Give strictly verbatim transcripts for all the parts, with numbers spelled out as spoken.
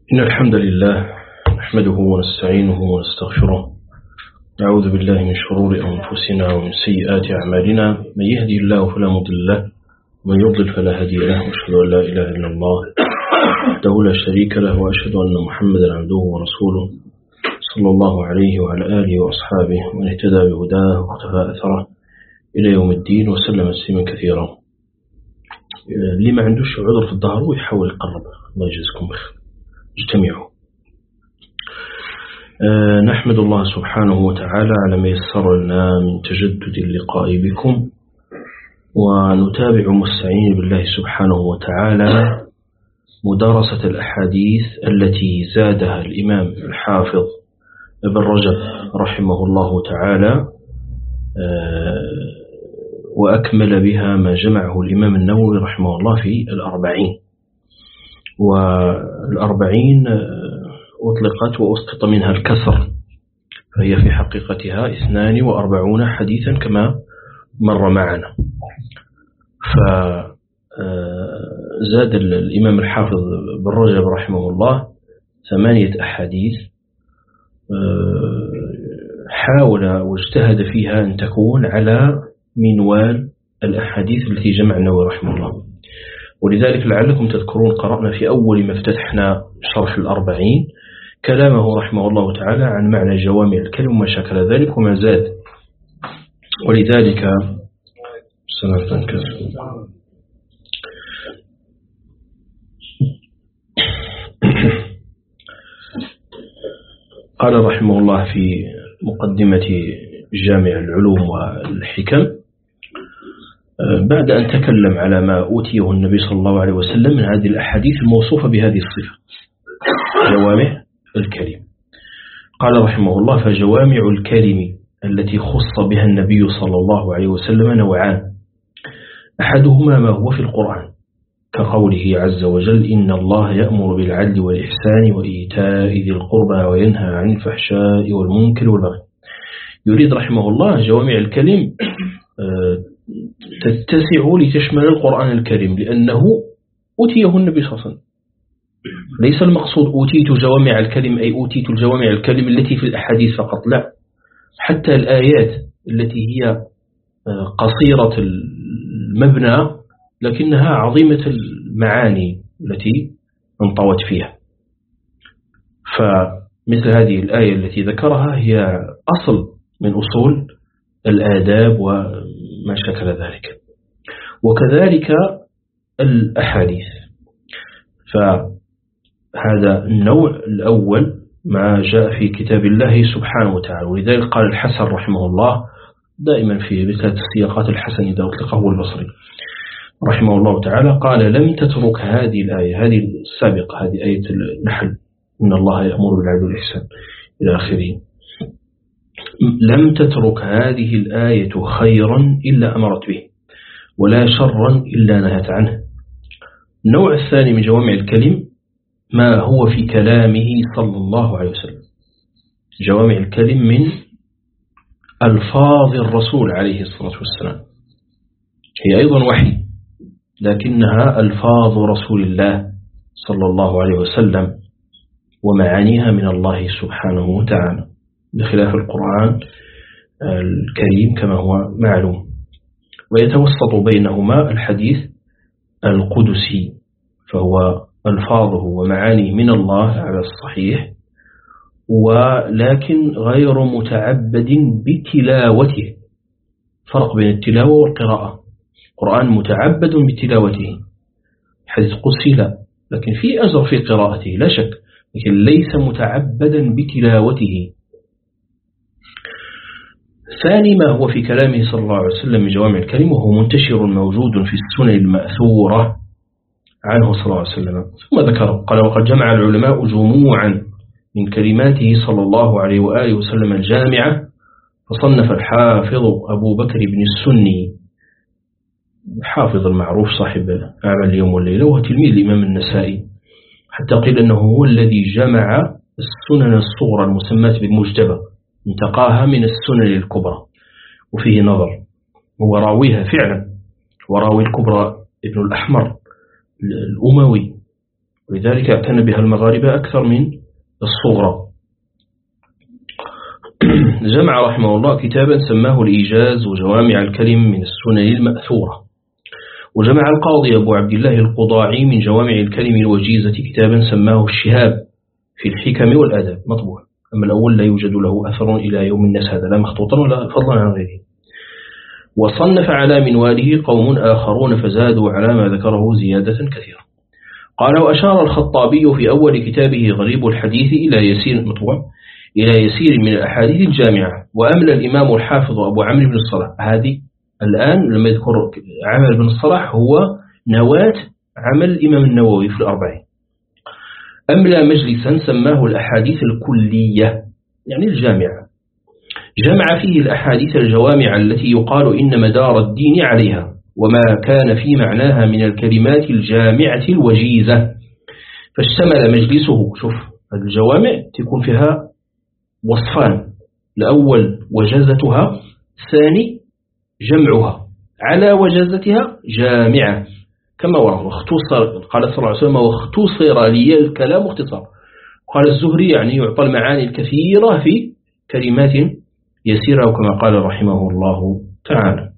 إن الحمد لله نحمده ونستعينه ونستغفره. نعوذ بالله من شرور أنفسنا ومن سيئات أعمالنا. من يهدي الله فلا مضل له ومن يضلل فلا هادي له، وأشهد أن لا إله إلا الله وحده لا شريك له، وأشهد أن محمدا عبده ورسوله صلى الله عليه وعلى آله وأصحابه ومن اهتدى بهداه واقتفى أثره إلى يوم الدين وسلم تسليما كثيرا. اللي ما عندوش عذر في الظهر ويحاول يقرب، الله يجزيكم بخير. اجتمعوا. أه نحمد الله سبحانه وتعالى على ما يسر لنا من تجدد اللقاء بكم، ونتابع مستعين بالله سبحانه وتعالى مدارسة الأحاديث التي زادها الإمام الحافظ ابن رجب رحمه الله تعالى، أه وأكمل بها ما جمعه الإمام النووي رحمه الله في الأربعين. والأربعين أطلقت وأسقط منها الكسر، فهي في حقيقتها اثنان وأربعون حديثا كما مر معنا. فزاد الإمام الحافظ بن رجب رحمه الله ثمانية أحاديث حاول واجتهد فيها أن تكون على منوال الأحاديث التي جمع النووي رحمه الله. ولذلك لعلكم تذكرون قرأنا في أول ما افتتحنا شرح الأربعين كلامه رحمه الله تعالى عن معنى جوامع الكلم وما شكل ذلك وما زاد. ولذلك قال رحمه الله في مقدمة جامع العلوم والحكم بعد أن تكلم على ما أوتيه النبي صلى الله عليه وسلم من هذه الأحاديث الموصوفة بهذه الصفة جوامع الكلم، قال رحمه الله: فجوامع الكلم التي خص بها النبي صلى الله عليه وسلم نوعان، أحدهما ما هو في القرآن كقوله عز وجل: إن الله يأمر بالعدل والإحسان وإيتاء ذي القربى وينهى عن الفحشاء والمنكر والبغي. يريد رحمه الله جوامع الكلم تتسع لتشمل القرآن الكريم، لأنه أوتيه النبي صلى الله عليه وسلم. ليس المقصود أوتيت جوامع الكلم أي أوتيت الجوامع الكلم التي في الأحاديث فقط، لا، حتى الآيات التي هي قصيرة المبنى لكنها عظيمة المعاني التي انطوت فيها. فمثل هذه الآية التي ذكرها هي أصل من أصول الآداب وما شكل ذلك، وكذلك الأحاديث. فهذا النوع الأول ما جاء في كتاب الله سبحانه وتعالى. ولذلك قال الحسن رحمه الله دائما في مثل السياقات الحسن إذا أطلقه هو البصري رحمه الله تعالى، قال: لم تترك هذه الآية، هذه السابقة، هذه آية النحل، إن الله يأمر بالعدل والإحسان إلى آخره، لم تترك هذه الآية خيرا إلا أمرت به، ولا شرا إلا نهت عنه. النوع الثاني من جوامع الكلم ما هو في كلامه صلى الله عليه وسلم. جوامع الكلم من ألفاظ الرسول عليه الصلاة والسلام، هي أيضا وحي لكنها ألفاظ رسول الله صلى الله عليه وسلم ومعانيها من الله سبحانه وتعالى، بخلاف القرآن الكريم كما هو معلوم. ويتوسط بينهما الحديث القدسي، فهو ألفاظه ومعانيه من الله على الصحيح، ولكن غير متعبد بتلاوته. فرق بين التلاوة والقراءة. القرآن متعبد بتلاوته، حديث قدسي لا، لكن في أجر في قراءته لا شك، لكن ليس متعبدا بتلاوته. ثاني ما هو في كلامه صلى الله عليه وسلم من جوامع الكلم، وهو منتشر موجود في السنن المأثورة عنه صلى الله عليه وسلم. ثم ذكر قال: وقد جمع العلماء جموعا من كلماته صلى الله عليه وآله وسلم الجامعة، فصنف الحافظ أبو بكر بن السني، حافظ المعروف صاحب أعمال اليوم والليلة، وهو تلميذ الإمام النسائي، حتى قيل أنه هو الذي جمع السنن الصغرى المسمات بالمجتبى، انتقاها من السنن الكبرى، وفيه نظر، هو راويها فعلا، وراوي الكبرى ابن الأحمر الأموي ولذلك اعتنى بها المغاربة أكثر من الصغرى. جمع رحمه الله كتابا سماه الإيجاز وجوامع الكلم من السنن المأثورة. وجمع القاضي أبو عبد الله القضاعي من جوامع الكلم الوجيزة كتابا سماه الشهاب في الحكم والأدب مطبوع. أما الأول لا يوجد له أثر إلى يوم الناس، هذا لا مخطوطا ولا فضلا عن غيره. وصنف على منواله قوم آخرون فزادوا على ما ذكره زيادة كثيرة. قال: وأشار الخطابي في أول كتابه غريب الحديث إلى يسير مطبوع إلى يسير من الأحاديث الجامعة. وأمل الإمام الحافظ أبو عمرو بن الصلاح، هذه الآن لما يذكر عمل بن الصلاح هو نواة عمل الإمام النووي في الأربعين. أملى مجلسا سماه الأحاديث الكلية يعني الجامعة، جمع فيه الأحاديث الجوامع التي يقال إن مدار الدين عليها وما كان في معناها من الكلمات الجامعة الوجيزة. فاشتمل مجلسه، شوف الجوامع تكون فيها وصفان: الأول وجازتها، الثاني جمعها، على وجازتها جامعة كما ورد. واختصر، قال صلى الله عليه وسلم: واختصر لي الكلام اختصار. قال الزهري يعني يعطى المعاني الكثيرة في كلمات يسيرة كما قال رحمه الله تعالى،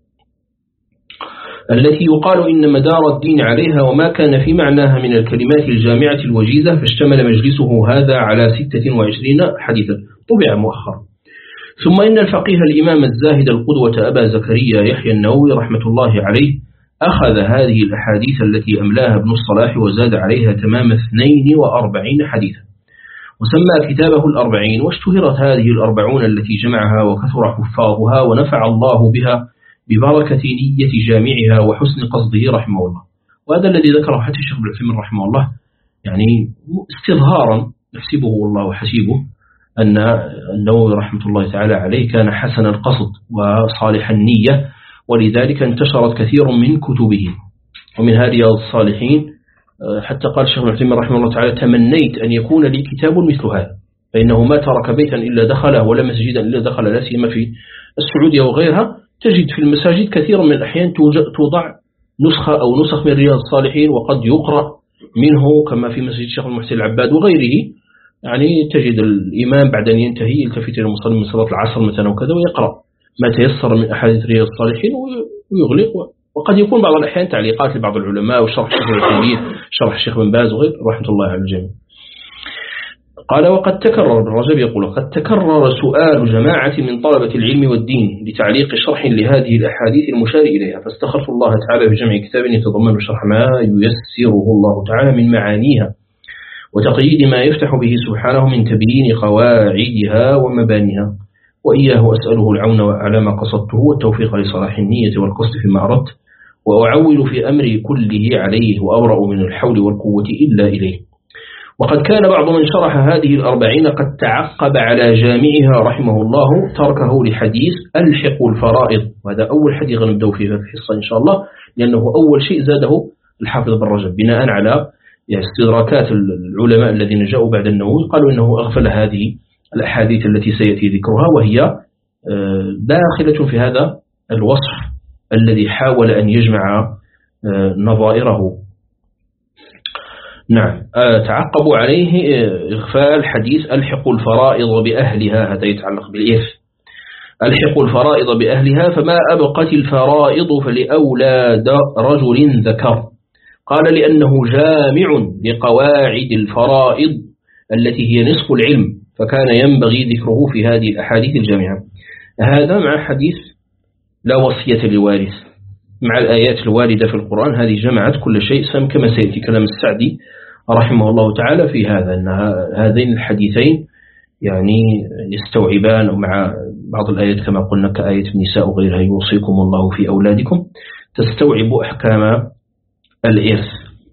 التي يقال إن مدار الدين عليها وما كان في معناها من الكلمات الجامعة الوجيزة. فاشتمل مجلسه هذا على ستة وعشرين حديثا طبع مؤخرا. ثم إن الفقيه الإمام الزاهد القدوة أبا زكريا يحيى النووي رحمة الله عليه أخذ هذه الأحاديث التي أملاها ابن الصلاح وزاد عليها تمام اثنين وأربعين حديثا، وسمى كتابه الأربعين. واشتهرت هذه الأربعون التي جمعها وكثر حفاظها ونفع الله بها ببركة نية جامعها وحسن قصده رحمه الله. وهذا الذي ذكره حتى الشيخ ابن عثيمين رحمه الله، يعني استظهارا يحسبه الله حسيبه أن النووي رحمة الله تعالى عليه كان حسن القصد وصالح النية، ولذلك انتشرت كثير من كتبه. ومن هذه الصالحين حتى قال الشيخ ابن عثيمين رحمه الله تعالى: تمنيت أن يكون لي كتاب مثل هذا، فإنه ما ترك بيتا إلا دخله ولا مسجدا إلا دخل، لا سيما في السعودية وغيرها. تجد في المساجد كثيرا من الأحيان توضع نسخة أو نسخ من رياض الصالحين، وقد يقرأ منه كما في مسجد الشيخ المحسن العباد وغيره. يعني تجد الإمام بعد أن ينتهي يلتفت إلى المصلي من صلاة العصر مثلا وكذا ويقرأ ما تيسر من أحاديث رياض الصالحين ويغلق. وقد يكون بعض الأحيان تعليقات لبعض العلماء وشرح الشيخ العثيمين، شرح الشيخ بن باز وغير رحمة الله على الجميع. قال: وقد تكرر، ابن رجب يقول: قد تكرر سؤال جماعة من طلبة العلم والدين لتعليق شرح لهذه الأحاديث المشار إليها، فاستخرت الله تعالى بجمع كتاب يتضمن شرح ما ييسره الله تعالى من معانيها وتقييد ما يفتح به سبحانه من تبيين قواعدها ومبانيها. وإياه أسأله العون على ما قصدته والتوفيق لصلاح النية والقصد فيما أردت، وأعول في أمري كله عليه، وأبرأ من الحول والقوة إلا إليه. وقد كان بعض من شرح هذه الأربعين قد تعقب على جامعها رحمه الله تركه لحديث ألحق الفرائض، وهذا أول حديث غنبدأ فيه في الحصة إن شاء الله، لأنه أول شيء زاده الحافظ بن رجب بناء على استدراكات العلماء الذين جاءوا بعد النووي، قالوا إنه أغفل هذه الأحاديث التي سيأتي ذكرها، وهي داخلة في هذا الوصف الذي حاول أن يجمع نظائره. نعم، تعقبوا عليه إغفال حديث ألحق الفرائض بأهلها، هذا يتعلق بالإرث. ألحق الفرائض بأهلها فما أبقت الفرائض فلأولاد رجل ذكر. قال: لأنه جامع لقواعد الفرائض التي هي نصف العلم، فكان ينبغي ذكره في هذه الأحاديث الجامعة. هذا مع حديث لا وصية لوارث، مع الآيات الواردة في القرآن، هذه جمعت كل شيء سم، كما سيأتي كلام السعدي رحمه الله تعالى في هذا، أن هذين الحديثين يعني يستوعبان مع بعض الآيات كما قلنا كآية النساء وغيرها: يوصيكم الله في أولادكم، تستوعب أحكام الإرث.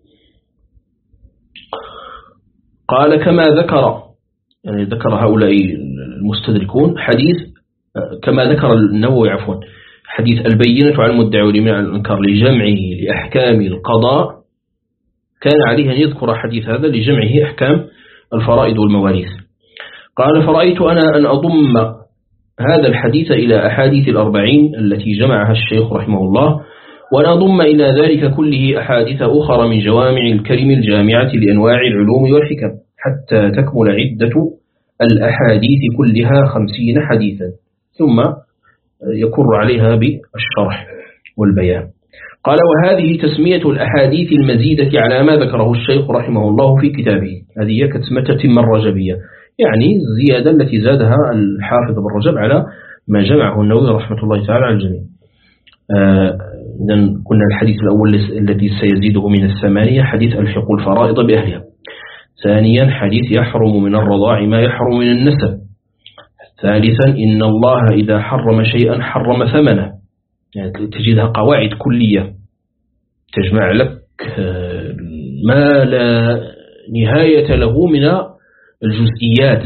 قال: كما ذكر، يعني ذكر هؤلاء المستدركون حديث كما ذكر النووي عفوا حديث البينة على المدعي واليمين على الإنكار لجمعه لأحكام القضاء، كان عليه أن يذكر حديث هذا لجمعه أحكام الفرائض والمواريث. قال: فرأيت أنا أن أضم هذا الحديث إلى أحاديث الأربعين التي جمعها الشيخ رحمه الله، وأن أضم إلى ذلك كله أحاديث أخرى من جوامع الكلم الجامعة لأنواع العلوم والحكم حتى تكمل عدة الأحاديث كلها خمسين حديثا، ثم يكر عليها بالشرح والبيان. قال: وهذه تسمية الأحاديث المزيدة على ما ذكره الشيخ رحمه الله في كتابه. هذه هي كتمة الرجبية، يعني الزيادة التي زادها الحافظ بن رجب على ما جمعه النووي رحمة الله تعالى على الجميع. آه قلنا الحديث الأول الذي سيزيده من الثمانية حديث ألحق الفرائض بأهلها. ثانيا حديث يحرم من الرضاع ما يحرم من النسب. ثالثا إن الله إذا حرم شيئا حرم ثمنه، يعني تجدها قواعد كلية تجمع لك ما لا نهاية له من الجزئيات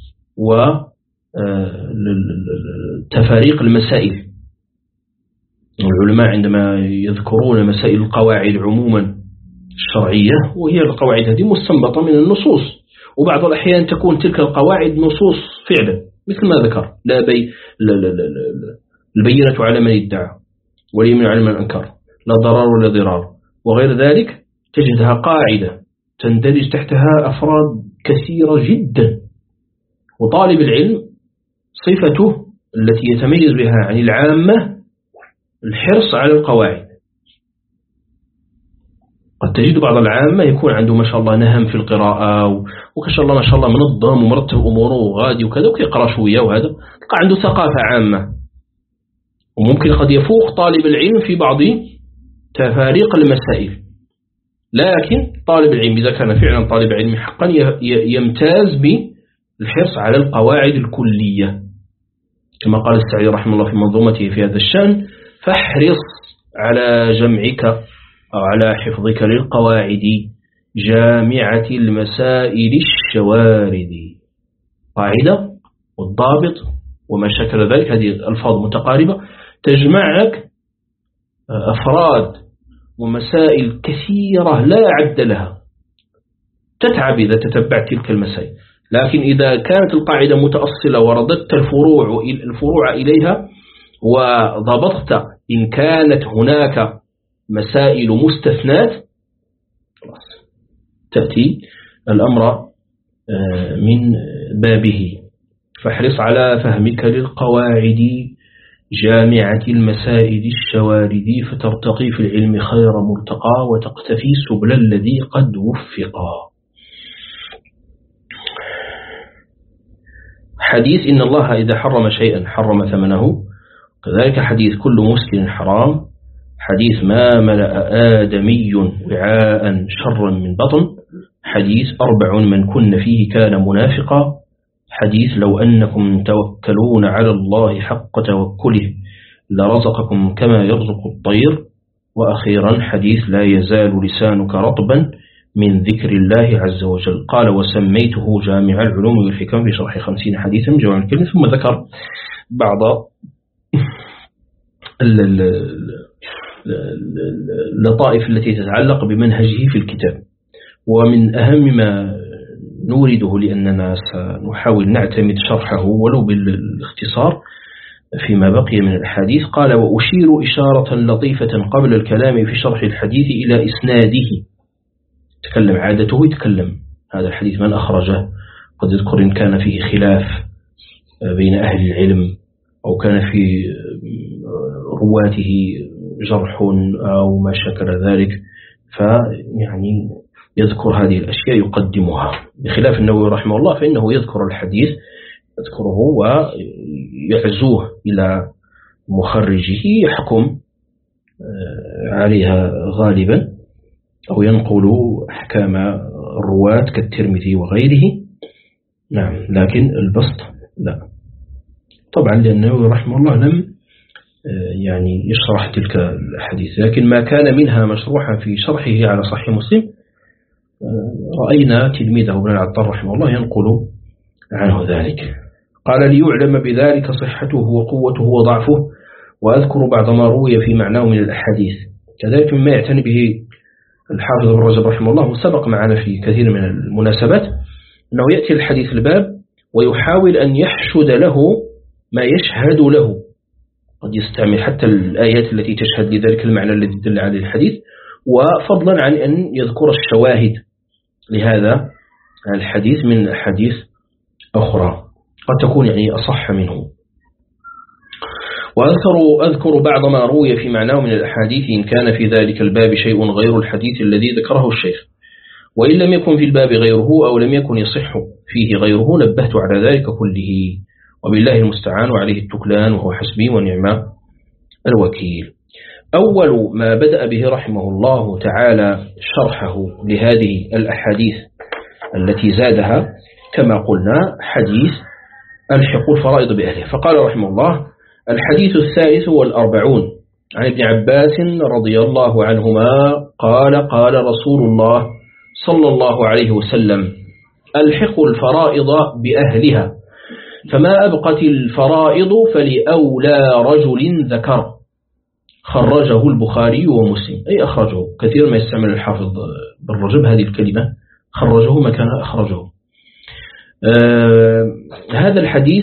وتفاريق المسائل. العلماء عندما يذكرون مسائل القواعد عموما الشرعية، وهي القواعد هذه مستنبطة من النصوص، وبعض الأحيان تكون تلك القواعد نصوص فعلا مثل ما ذكر: لا بي لا لا لا لا البينة على من ادعى واليمين على من أنكر، لا ضرار ولا ضرار، وغير ذلك. تجدها قاعدة تندرج تحتها أفراد كثيرة جدا، وطالب العلم صفته التي يتميز بها عن العامة الحرص على القواعد. قد تجد بعض العامة يكون عنده ما شاء الله نهم في القراءة، وما شاء الله ما شاء الله منظم ومرتب أموره وغادي وكذا، ويقرأ شوية وهذا، تلقى عنده ثقافة عامة، وممكن قد يفوق طالب العلم في بعض تفاريق المسائل. لكن طالب العلم إذا كان فعلا طالب علم حقا يمتاز بالحرص على القواعد الكلية، كما قال السعدي رحمه الله في منظومته في هذا الشأن: فاحرص على جمعك أو على حفظك للقواعد جامعة المسائل الشوارد. قاعدة والضابط وما شكل ذلك، هذه الألفاظ متقاربة تجمع لك أفراد ومسائل كثيرة لا عد لها، تتعب إذا تتبعت تلك المسائل. لكن إذا كانت القاعدة متأصلة ورددت الفروع الفروع إليها وضبطت إن كانت هناك مسائل مستثنات، تأتي الأمر من بابه. فاحرص على فهمك للقواعد جامعة المسائل الشوارد، فترتقي في العلم خير مرتقى وتقتفي سبل الذي قد وفقا. حديث إن الله إذا حرم شيئا حرم ثمنه، كذلك حديث كل مسكر حرام، حديث ما ملأ آدمي وعاء شرا من بطن، حديث أربع من كن فيه كان منافقا، حديث لو أنكم توكلون على الله حق توكله لرزقكم كما يرزق الطير، وأخيرا حديث لا يزال لسانك رطبا من ذكر الله عز وجل. قال: وسميته جامع العلوم والحكم في شرح خمسين حديثا من جوامع الكلم. ثم ذكر بعض اللطائف التي تتعلق بمنهجه في الكتاب. ومن أهم ما نورده، لأننا سنحاول نعتمد شرحه ولو بالاختصار فيما بقي من الحديث، قال: وأشير إشارة لطيفة قبل الكلام في شرح الحديث إلى إسناده. تكلم عادته يتكلم هذا الحديث من أخرجه، قد يذكر إن كان فيه خلاف بين أهل العلم أو كان في رواته جرح أو ما شكل ذلك، فيعني يذكر هذه الأشياء يقدمها، بخلاف النووي رحمه الله فإنه يذكر الحديث يذكره ويعزوه إلى مخرجه يحكم عليها غالبا، أو ينقل أحكام الرواة كالترمذي وغيره. نعم، لكن البسط لا طبعا، لأنه رحمه الله لم يعني يشرح تلك الحديث، لكن ما كان منها مشروحا في شرحه على صحيح مسلم رأينا تلميذه ابن العطار رحمه الله ينقل عنه ذلك. قال: ليعلم بذلك صحته وقوته وضعفه، وأذكر بعض ما روي في معناه من الأحاديث. كذلك مما يعتني به الحافظ ابن رجب رحمه الله، وسبق معنا في كثير من المناسبات، أنه يأتي الحديث الباب ويحاول أن يحشد له ما يشهد له، قد يستعمل حتى الآيات التي تشهد لذلك المعنى الذي دل عليه الحديث، وفضلا عن أن يذكر الشواهد لهذا الحديث من أحاديث أخرى قد تكون يعني أصح منه. وأذكر أذكر بعض ما روي في معناه من الأحاديث إن كان في ذلك الباب شيء غير الحديث الذي ذكره الشيخ، وإن لم يكن في الباب غيره أو لم يكن يصح فيه غيره نبهت على ذلك كله، وبالله المستعان وعليه التكلان وهو حسبي ونعم الوكيل. أول ما بدأ به رحمه الله تعالى شرحه لهذه الأحاديث التي زادها كما قلنا حديث الحق الفرائض بأهله، فقال رحمه الله: الحديث الثالث والأربعون عن ابن عباس رضي الله عنهما قال: قال رسول الله صلى الله عليه وسلم: الحق الفرائض بأهلها، فما أبقت الفرائض فلأولى رجل ذكر. خرجه البخاري ومسلم، أي أخرجه. كثير ما يستعمل الحافظ بالرجب هذه الكلمة، خرجه مكان أخرجه. آه هذا الحديث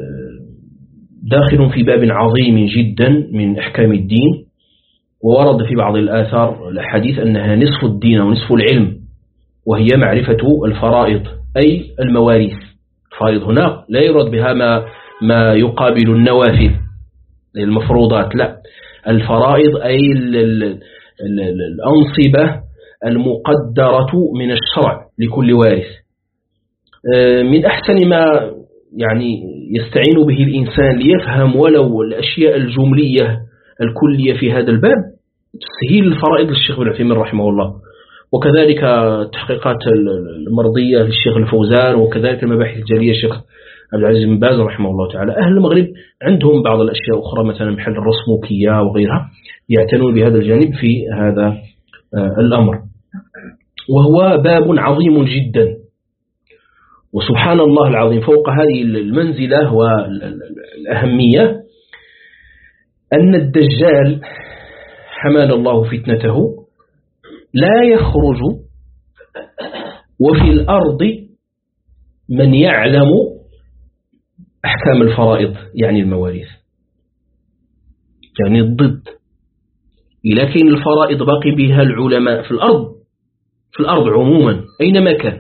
داخل في باب عظيم جدا من أحكام الدين، وورد في بعض الآثار الحديث أنها نصف الدين ونصف العلم، وهي معرفة الفرائض أي المواريث. الفرائض هنا لا يراد بها ما, ما يقابل النوافل المفروضات، لا، الفرائض أي الأنصبة المقدرة من الشرع لكل وارث. من أحسن ما يعني يستعين به الإنسان ليفهم ولو الأشياء الجملية الكلية في هذا الباب تسهيل الفرائض للشيخ بن عثيمين رحمه الله، وكذلك التحقيقات المرضية للشيخ الفوزان، وكذلك المباحث الجلية الشيخ عبد العزيز بن باز رحمه الله تعالى. أهل المغرب عندهم بعض الأشياء أخرى مثلا محل الرسموكية وغيرها يعتنون بهذا الجانب في هذا الأمر، وهو باب عظيم جدا. وسبحان الله العظيم فوق هذه المنزلة والأهمية أن الدجال حمال الله فتنته لا يخرج، وفي الأرض من يعلم أحكام الفرائض يعني المواريث، يعني الضد. لكن الفرائض باقي بها العلماء في الأرض، في الأرض عموما أينما كان،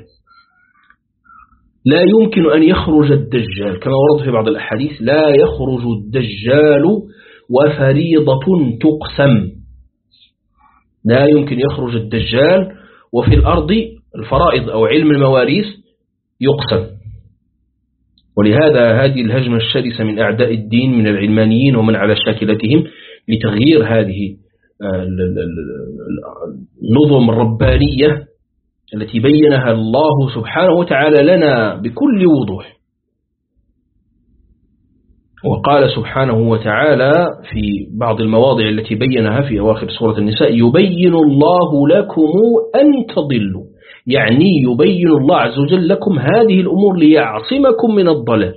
لا يمكن أن يخرج الدجال كما ورد في بعض الأحاديث: لا يخرج الدجال وفريضة تقسم. لا يمكن يخرج الدجال وفي الأرض الفرائض أو علم المواريث يقسم. ولهذا هذه الهجمة الشرسة من أعداء الدين من العلمانيين ومن على شاكلتهم لتغيير هذه النظم الربانية التي بينها الله سبحانه وتعالى لنا بكل وضوح. وقال سبحانه وتعالى في بعض المواضع التي بينها في أواخر سورة النساء: يبين الله لكم أن تضلوا، يعني يبين الله عز وجل لكم هذه الأمور ليعصمكم من الضلال.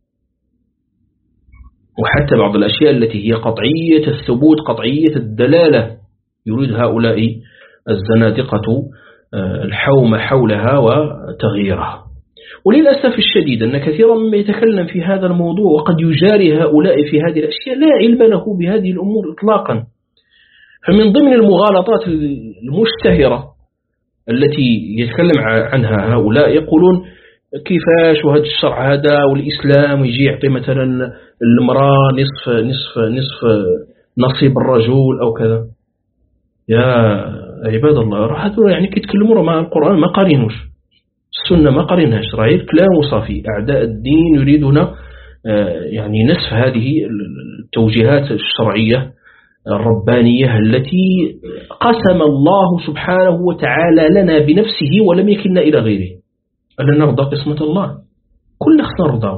وحتى بعض الأشياء التي هي قطعية الثبوت قطعية الدلالة يريد هؤلاء الزنادقة الحوم حولها وتغييرها. وللأسف الشديد أن كثيرا مما يتكلم في هذا الموضوع وقد يجاري هؤلاء في هذه الأشياء لا علم له بهذه الأمور إطلاقا. فمن ضمن المغالطات المشتهرة التي يتكلم عنها هؤلاء يقولون: كيفاش وهذا الشرع هذا والإسلام ويجي يعطي مثلا المرأة نصف نصف نصف نصيب الرجل أو كذا. يا عباد الله، هذول يعني كيتكلموا مع القرآن ما قارنوش، السنة ما قارنهاش، راهي الكلام صافي. أعداء الدين يريدون يعني نسف هذه التوجيهات الشرعية الربانية التي قسم الله سبحانه وتعالى لنا بنفسه ولم يكلنا إلى غيره، ألا نرضى قسمة الله، كل خصنا نرضى.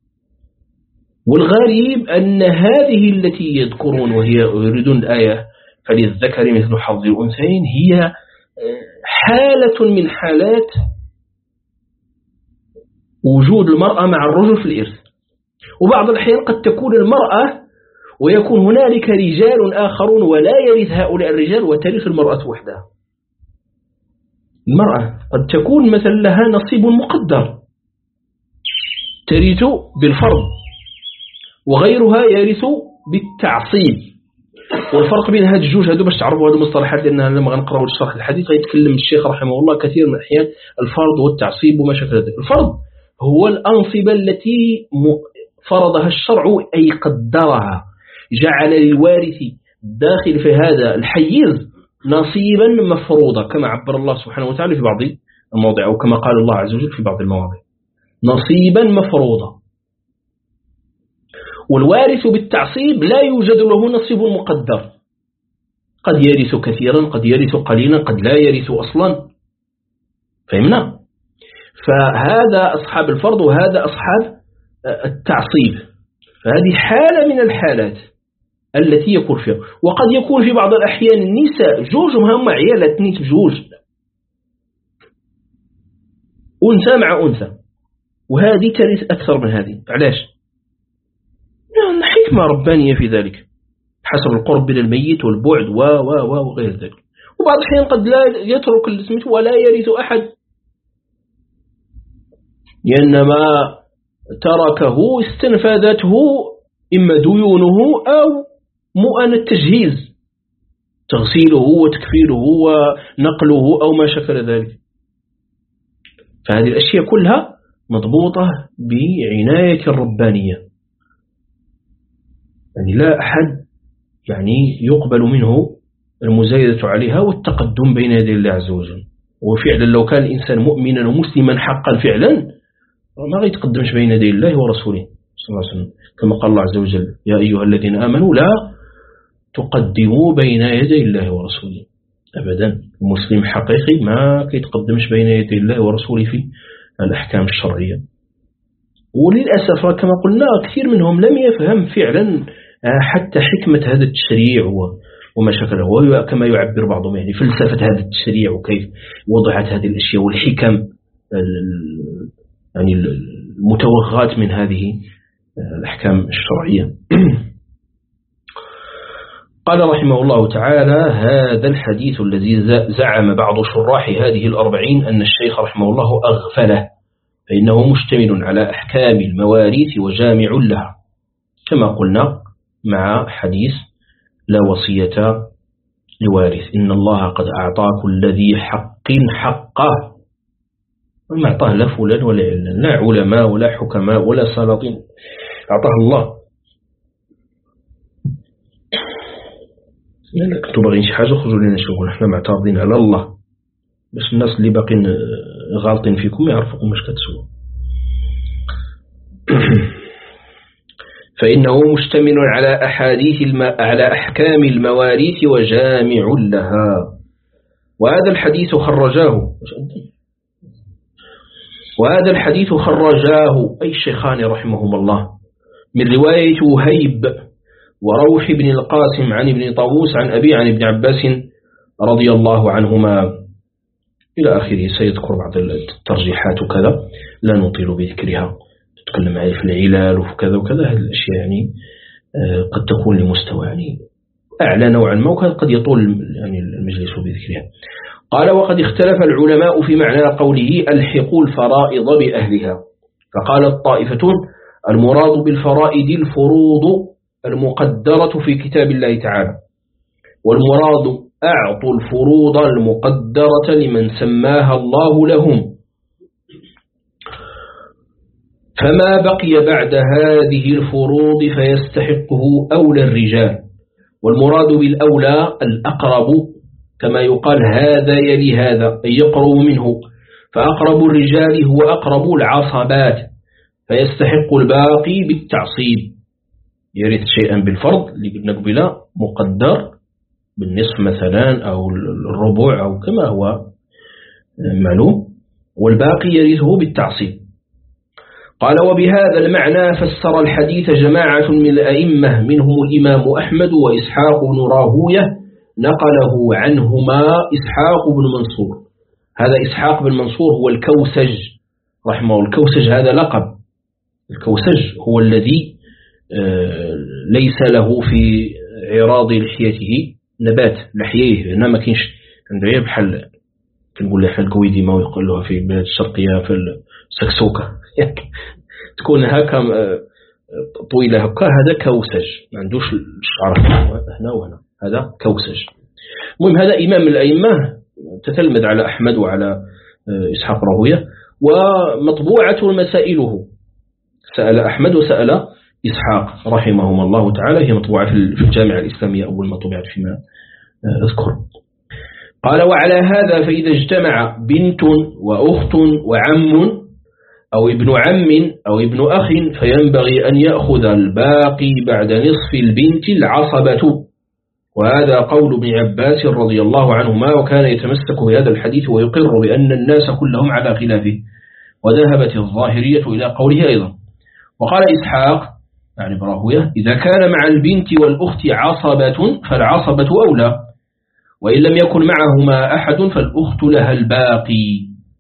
والغريب أن هذه التي يذكرون وهي يريدون الآية فللذكر مثل حظ الأنثيين هي حالة من حالات وجود المرأة مع الرجل في الإرث. وبعض الأحيان قد تكون المرأة ويكون هنالك رجال آخرون ولا يرث هؤلاء الرجال وترث المرأة وحدها. المرأة قد تكون مثلا لها نصيب مقدر ترث بالفرض، وغيرها يرث بالتعصيب. والفرق بين هاد الجوج هادو باش تعرفوا هاد المصطلحات، لأن لما غنقراو الشرح الحديث غيتكلم الشيخ رحمه الله كثير من الأحيان الفرض والتعصيب وما شابه ذلك. الفرض هو الأنصبة التي فرضها الشرع أي قدرها، جعل للوارث داخل في هذا الحيز نصيبا مفروضا كما عبر الله سبحانه وتعالى في بعض المواضع، أو كما قال الله عز وجل في بعض المواضع نصيبا مفروضا. والوارث بالتعصيب لا يوجد له نصيب مقدر، قد يرث كثيرا قد يرث قليلا قد لا يرث أصلا. فهمنا؟ فهذا أصحاب الفرض وهذا أصحاب التعصيب. فهذه حالة من الحالات التي يكون فيها. وقد يكون في بعض الأحيان النساء جوجهم هم عيالات نيت بجوج، أنثى مع أنثى، وهذه ترث أكثر من هذه. علاش؟ يعني حكمة ربانية في ذلك حسب القرب بين الميت والبعد و و و وغير ذلك. وبعض الأحيان قد لا يترك الاسم ولا يرث أحد، لأنما تركه استنفذته إما ديونه أو مؤن التجهيز، تغسيله وتكفيره ونقله أو ما شكل ذلك. فهذه الأشياء كلها مضبوطة بعناية الربانية، يعني لا أحد يعني يقبل منه المزايدة عليها والتقدم بين يدي الله عز وجل. وفعلا لو كان الإنسان مؤمنا ومسلما حقا فعلا ما غيتقدمش بين يدي الله ورسوله صلى الله عليه وسلم، كما قال الله عز وجل يا أيها الذين آمنوا لا تقدموا بين يدي الله ورسوله. أبدا، المسلم حقيقي ما كيتقدمش بين يدي الله ورسوله في الأحكام الشرعية. وللأسف كما قلنا كثير منهم لم يفهم فعلا حتى حكمة هذا التشريع وما شكله، وكما يعبر بعضهم يعني فلسفة هذا التشريع وكيف وضعت هذه الأشياء والحكم يعني المتوغات من هذه الأحكام الشرعية. قال رحمه الله تعالى: هذا الحديث الذي زعم بعض شراح هذه الأربعين أن الشيخ رحمه الله أغفله، فإنه مشتمل على أحكام المواريث وجامع لها، كما قلنا مع حديث لا وصية لوارث، إن الله قد أعطى كل ذي حق حقه، وما أعطاه لا فلان ولا علان، لا علماء ولا حكماء ولا سلاطين، أعطاه الله. يعني كنتوا باغيين شي حاجة خرجوا لنا شغل، احنا معترضين على الله باش الناس اللي باقين غالطين فيكم يعرفوكم واش كتسووا. فإنه مشتمل على أحاديث الم... على أحكام المواريث وجامع لها. وهذا الحديث خرجاه وهذا الحديث خرجاه أي الشيخان رحمهما الله من رواية وهيب وروح بن القاسم عن ابن طاووس عن أبي عن ابن عباس رضي الله عنهما إلى آخره. سيذكر بعض الترجيحات وكذا لا نطيل بذكرها، تتكلم عليه في العلال وفي كذا وكذا. هذه الأشياء يعني قد تكون لمستوى يعني أعلى نوعا ما، وقد قد يطول يعني المجلس بذكرها. قال: وقد اختلف العلماء في معنى قوله ألحقوا الفرائض بأهلها، فقال الطائفة المراد بالفرائض الفروض المقدرة في كتاب الله تعالى، والمراد أعطوا الفروض المقدرة لمن سماها الله لهم، فما بقي بعد هذه الفروض فيستحقه أولى الرجال. والمراد بالأولى الأقرب، كما يقال هذا يلي هذا أي يقرب منه، فأقرب الرجال هو أقرب العصبات، فيستحق الباقي بالتعصيب، يرث شيئا بالفرض اللي قلنا قبل مقدر بالنصف مثلا أو الربع أو كما هو معلوم، والباقي يرثه بالتعصيب. قال: وبهذا المعنى فسر الحديث جماعة من الأئمة منهم الإمام أحمد وإسحاق بن راهوية نقله عنهما إسحاق بن منصور. هذا إسحاق بن منصور هو الكوسج رحمه. الكوسج هذا لقب، الكوسج هو الذي ليس له في عراض لحيته نبات لحيه، هنا ما كاينش عنده غير بحال كنقول لها حال الكويدي ما يقول لها في البلاد الشرقية في السكسوكة تكون هكا طويلة هكا هذا كوسج، ما عندوش الشعر هنا وهنا، هذا كوسج. المهم هذا إمام من الأئمة تتلمذ على أحمد وعلى إسحاق راهويه، ومطبوعة مسائله، سأل أحمد وسأل إسحاق رحمهم الله تعالى، هي مطبوعة في الجامعة الإسلامية أول ما طبعت فيما أذكر. قال وعلى هذا فإذا اجتمع بنت وأخت وعم أو ابن عم أو ابن أخ فينبغي أن يأخذ الباقي بعد نصف البنت العصبة. وهذا قول ابن عباس رضي الله عنهما، وكان يتمسك بهذا الحديث ويقر بأن الناس كلهم على خلافه، وذهبت الظاهرية إلى قوله أيضا. وقال إسحاق يعني براهوية إذا كان مع البنت والأخت عصبة فالعصبة أولى، وإن لم يكن معهما أحد فالأخت لها الباقي.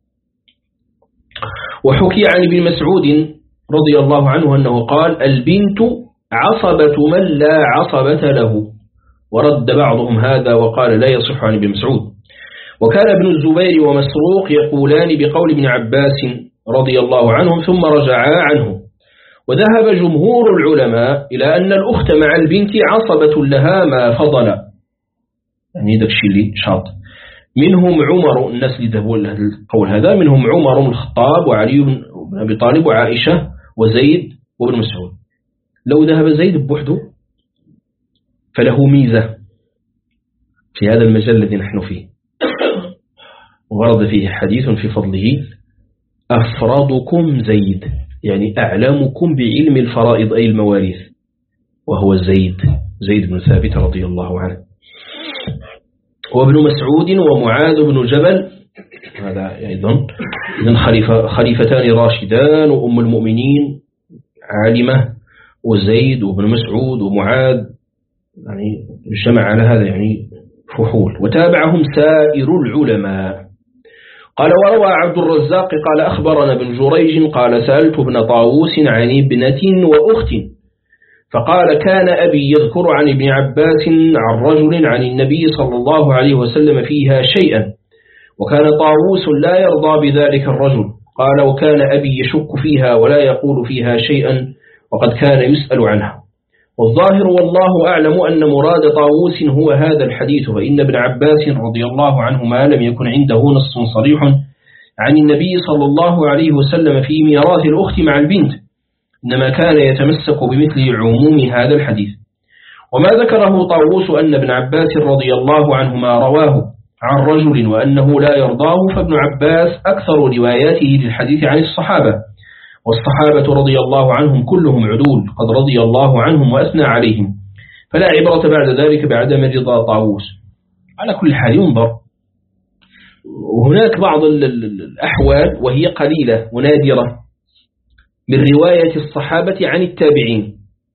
وحكي عن ابن مسعود رضي الله عنه أنه قال البنت عصبة من لا عصبة له، ورد بعضهم هذا وقال لا يصح عن ابن مسعود. وكان ابن الزبير ومسروق يقولان بقول ابن عباس رضي الله عنهم ثم رجعا عنه. وذهب جمهور العلماء إلى أن الأخت مع البنت عصبة لها ما فضل، يعني ذاك الشيء اللي شاط. منهم عمر، الناس اللي ذهبوا القول هذا منهم عمر بن الخطاب وعلي بن أبي طالب وعائشة وزيد وابن مسعود. لو ذهب زيد بوحده فله ميزة في هذا المجال الذي نحن فيه، ورد فيه حديث في فضله أفرادكم زيد، يعني أعلمكم بعلم الفرائض أي المواريث، وهو زيد زيد بن ثابت رضي الله عنه. وابن مسعود ومعاذ بن جبل هذا أيضا إذن خليفة خليفتان راشدان وأم المؤمنين عالمة، وزيد وابن مسعود ومعاذ، يعني جمع على هذا يعني فحول. وتابعهم سائر العلماء. قال وروى عبد الرزاق قال أخبرنا ابن جريج قال سألت ابن طاووس عن ابنة وأخت فقال كان أبي يذكر عن ابن عباس عن رجل عن النبي صلى الله عليه وسلم فيها شيئا، وكان طاووس لا يرضى بذلك الرجل. قال وكان أبي يشك فيها ولا يقول فيها شيئا وقد كان يسأل عنها. والظاهر والله أعلم أن مراد طاووس هو هذا الحديث، فإن ابن عباس رضي الله عنهما لم يكن عنده نص صريح عن النبي صلى الله عليه وسلم في ميراث الأخت مع البنت، إنما كان يتمسك بمثل عموم هذا الحديث. وما ذكره طاووس أن ابن عباس رضي الله عنهما رواه عن رجل وأنه لا يرضاه، فابن عباس أكثر رواياته للحديث عن الصحابة، والصحابة رضي الله عنهم كلهم عدول قد رضي الله عنهم وأثنى عليهم، فلا عبرة بعد ذلك بعدم رضا طاووس. على كل حال ينظر، وهناك بعض الأحوال وهي قليلة ونادرة من رواية الصحابة عن التابعين،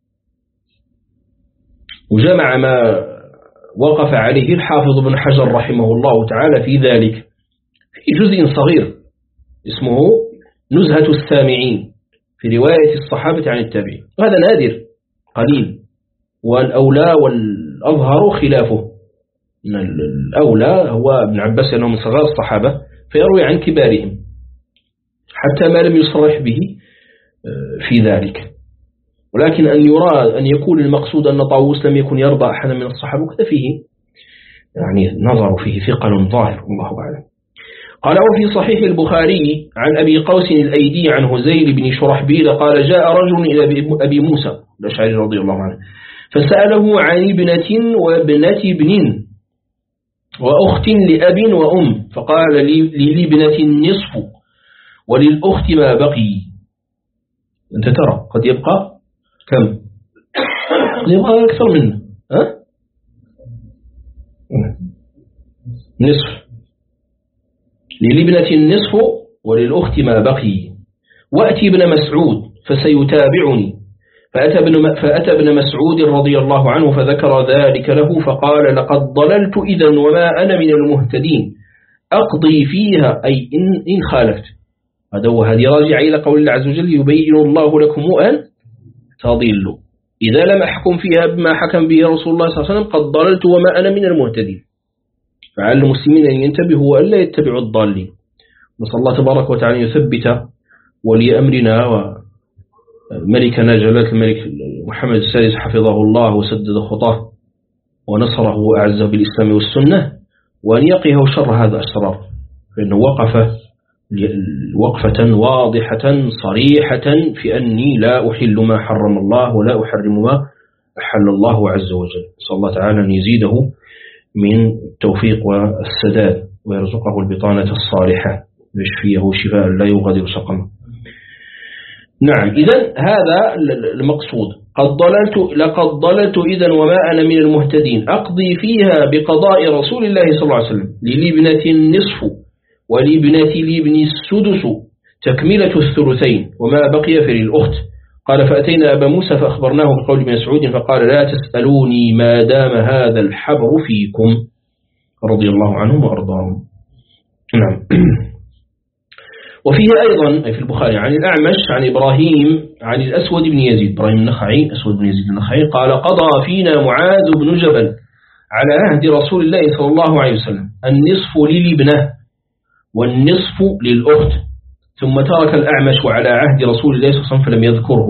وجمع ما وقف عليه الحافظ بن حجر رحمه الله تعالى في ذلك في جزء صغير اسمه نزهة السامعين في رواية الصحابة عن التابعين، وهذا نادر قليل، والأولى والأظهر خلافه. الأولى هو ابن عباس أنه من صغار الصحابة فيروي عن كبارهم حتى ما لم يصرح به في ذلك. ولكن أن يرى أن يكون المقصود أن طاووس لم يكن يرضى أحدا من الصحابة كذا فيه يعني نظر فيه ثقل ظاهر، الله أعلم. قال وفي صحيح البخاري عن أبي قوس الأيدي عن هزيل بن شرحبيل قال جاء رجل إلى أبي موسى الأشعري رضي الله عنه فسأله عن ابنة وابنة ابن وأخت لأب وأم، فقال للابنة النصف وللأخت ما بقي. أنت ترى قد يبقى كم؟ قد يبقى أكثر منه، ها؟ نصف، للابنة النصف وللأخت ما بقي. وأتي ابن مسعود فسيتابعني، فأتى ابن, فأتى ابن مسعود رضي الله عنه فذكر ذلك له فقال لقد ضللت إذن وما أنا من المهتدين أقضي فيها أي إن, إن خالفت. هذا هو هذه راجع إلى قول الله عز وجل يبين الله لكم أن تضلوا إذا لم أحكم فيها بما حكم به رسول الله صلى الله عليه وسلم قد ضللت وما أنا من المهتدين. فعلى المسلمين أن ينتبهوا وألا يتبعوا الضالين. نسأل الله تبارك وتعالى يثبت ولي أمرنا ملكنا جلالة الملك محمد السادس حفظه الله وسدد خطاه ونصره وأعزه بالإسلام والسنة، وأن يقيه شر هذا الأسرار، فإنه وقف وقفة واضحة صريحة في أني لا أحل ما حرم الله ولا أحرم ما أحل الله عز وجل. صلى الله تعالى أن يزيده من التوفيق والسداد ويرزقه البطانة الصالحة ويشفيه شفاء لا يغادر سقما. نعم، إذن هذا المقصود. قد ضللت لقد ضللت إذن وما أنا من المهتدين، أقضي فيها بقضاء رسول الله صلى الله عليه وسلم، للابنة النصف ولابنة الابن السدس تكملة الثلثين وما بقي في الأخت. قال فأتينا أبا موسى فأخبرناه بقول ابن مسعود فقال لا تسألوني ما دام هذا الحبر فيكم، رضي الله عنهم وأرضاهم. نعم. وفيه أيضا في البخاري عن الأعمش عن إبراهيم عن الأسود بن يزيد، إبراهيم النخعي أسود بن يزيد النخعي قال قضى فينا معاذ بن جبل على عهد رسول الله صلى الله عليه وسلم النصف للابنة والنصف للأخت، ثم ترك الأعمش وعلى عهد رسول الله صلى الله عليه وسلم فلم يذكره.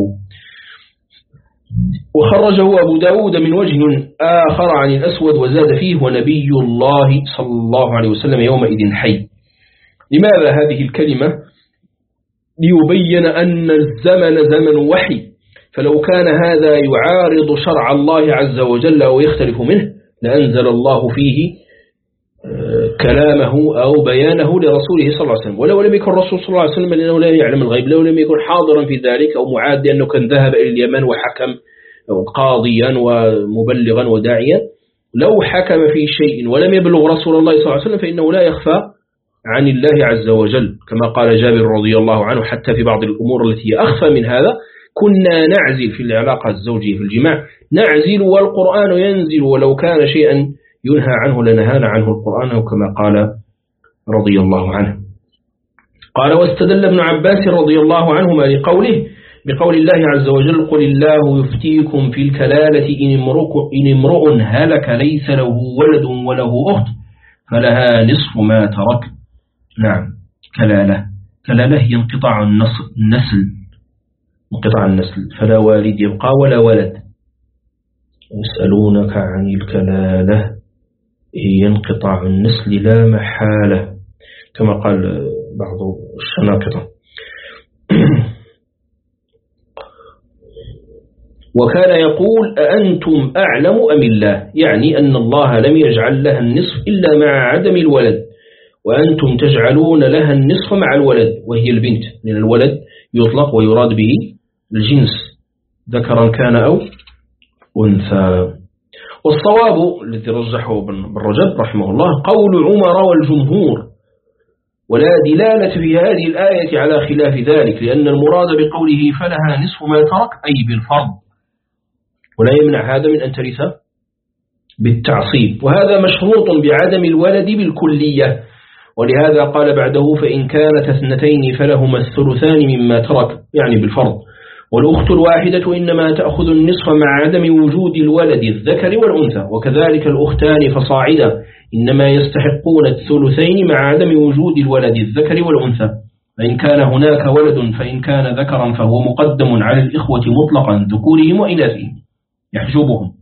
وخرجه أبو داود من وجه آخر عن الأسود وزاد فيه ونبي الله صلى الله عليه وسلم يومئذ حي. لماذا هذه الكلمة؟ ليبين أن الزمن زمن وحي، فلو كان هذا يعارض شرع الله عز وجل أو يختلف منه لأنزل الله فيه كلامه أو بيانه لرسوله صلى الله عليه وسلم. ولو لم يكن الرسول صلى الله عليه وسلم لأنه لا يعلم الغيب، لو لم يكن حاضرا في ذلك أو معاد لأنه كان ذهب إلى اليمن وحكم قاضيا ومبلغا وداعيا، لو حكم في شيء ولم يبلغ رسول الله صلى الله عليه وسلم فإنه لا يخفى عن الله عز وجل، كما قال جابر رضي الله عنه حتى في بعض الأمور التي أخفى من هذا كنا نعزل في العلاقة الزوجية في الجماع، نعزل والقرآن ينزل، ولو كان شيئا ينهى عنه لنهانا عنه القرآن، كما قال رضي الله عنه. قال واستدل ابن عباس رضي الله عنهما لقوله بقول الله عز وجل قل الله يفتيكم في الكلالة إن امرؤ هلك ليس له ولد وله أخت فلها نصف ما ترك. نعم، كلالة كلالة هي انقطاع النسل، انقطاع النسل، فلا والد يبقى ولا ولد. يسألونك عن الكلالة هي انقطاع النسل لا محالة، كما قال بعض الشناقطة. وكان يقول أأنتم أعلم أم الله، يعني أن الله لم يجعل لها النصف إلا مع عدم الولد، وأنتم تجعلون لها النصف مع الولد وهي البنت، لأن الولد يطلق ويراد به الجنس ذكرا كان أو أنثى. والصواب الذي رجحه ابن رجب رحمه الله قول عمر والجمهور، ولا دلالة في هذه الآية على خلاف ذلك، لأن المراد بقوله فلها نصف ما ترك أي بالفرض، ولا يمنع هذا من أن ترث بالتعصيب، وهذا مشروط بعدم الولد بالكلية، ولهذا قال بعده فإن كانت اثنتين فلهما الثلثان مما ترك، يعني بالفرض. والأخت الواحدة إنما تأخذ النصف مع عدم وجود الولد الذكر والأنثى، وكذلك الأختان فصاعدا إنما يستحقون الثلثين مع عدم وجود الولد الذكر والأنثى، فإن كان هناك ولد فإن كان ذكرا فهو مقدم على الإخوة مطلقا ذكورهم وإناثهم يحجبهم،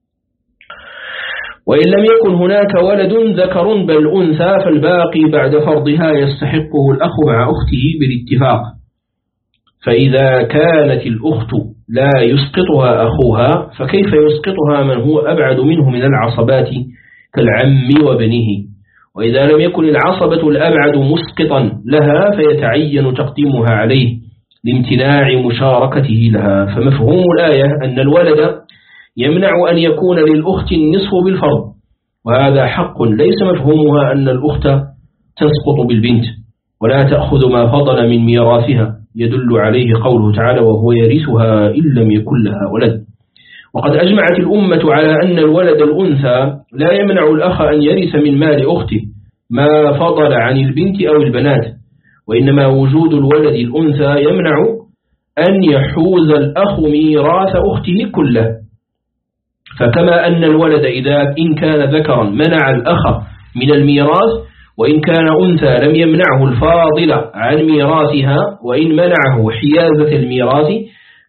وإن لم يكن هناك ولد ذكر بل أنثى فالباقي بعد فرضها يستحقه الأخ مع أخته بالاتفاق. فإذا كانت الأخت لا يسقطها أخوها فكيف يسقطها من هو أبعد منه من العصبات كالعم وابنه؟ وإذا لم يكن العصبة الأبعد مسقطا لها فيتعين تقديمها عليه لامتناع مشاركته لها. فمفهوم الآية أن الولد يمنع أن يكون للأخت النصف بالفرض، وهذا حق، ليس مفهومها أن الأخت تسقط بالبنت ولا تأخذ ما فضل من ميراثها، يدل عليه قوله تعالى وهو يرثها إن لم يكن لها ولد. وقد أجمعت الأمة على أن الولد الأنثى لا يمنع الأخ أن يرث من مال أخته ما فضل عن البنت أو البنات، وإنما وجود الولد الأنثى يمنع أن يحوز الأخ ميراث أخته كله. فكما أن الولد إذا إن كان ذكرا منع الأخ من الميراث، وإن كان أنثى لم يمنعه الفاضل عن ميراثها، وإن منعه حيازة الميراث،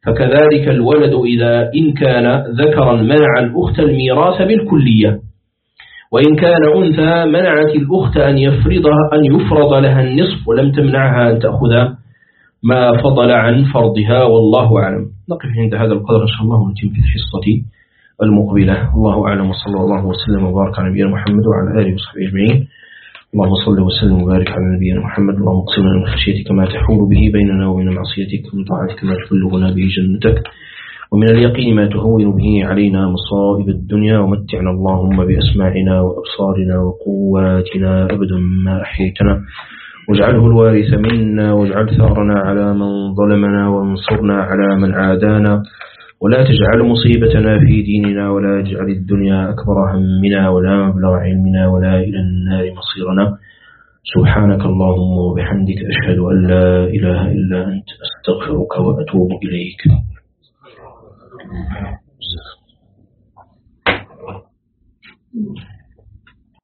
فكذلك الولد إذا إن كان ذكرا منع الأخت الميراث بالكلية، وإن كان أنثى منعت الأخت أن يفرضها أن يفرض لها النصف ولم تمنعها أن تأخذ ما فضل عن فرضها. والله أعلم. نقف عند هذا القدر إن شاء الله ونتم في الحصة المقبلة. الله أعلم، وصلى الله وسلم وبارك على نبينا محمد وعلى آله وصحبه أجمعين. اللهم صل وسلم وبارك على نبينا محمد. اللهم اقسم لنا من خشيتك ما تحول به بيننا وبين معصيتك، ومن طاعتك ما تبلغنا به جنتك، ومن اليقين ما تهون به علينا مصائب الدنيا، ومتعنا اللهم بأسماعنا وأبصارنا وقواتنا أبدا ما أحييتنا، واجعله الوارث منا، واجعل ثأرنا على من ظلمنا، وانصرنا على من عادانا، ولا تجعل مصيبتنا في ديننا، ولا تجعل الدنيا أكبر همنا ولا مبلغ علمنا ولا إلى النار مصيرنا. سبحانك اللهم وبحمدك، أشهد أن لا إله إلا أنت، أستغفرك وأتوب إليك. Thank you.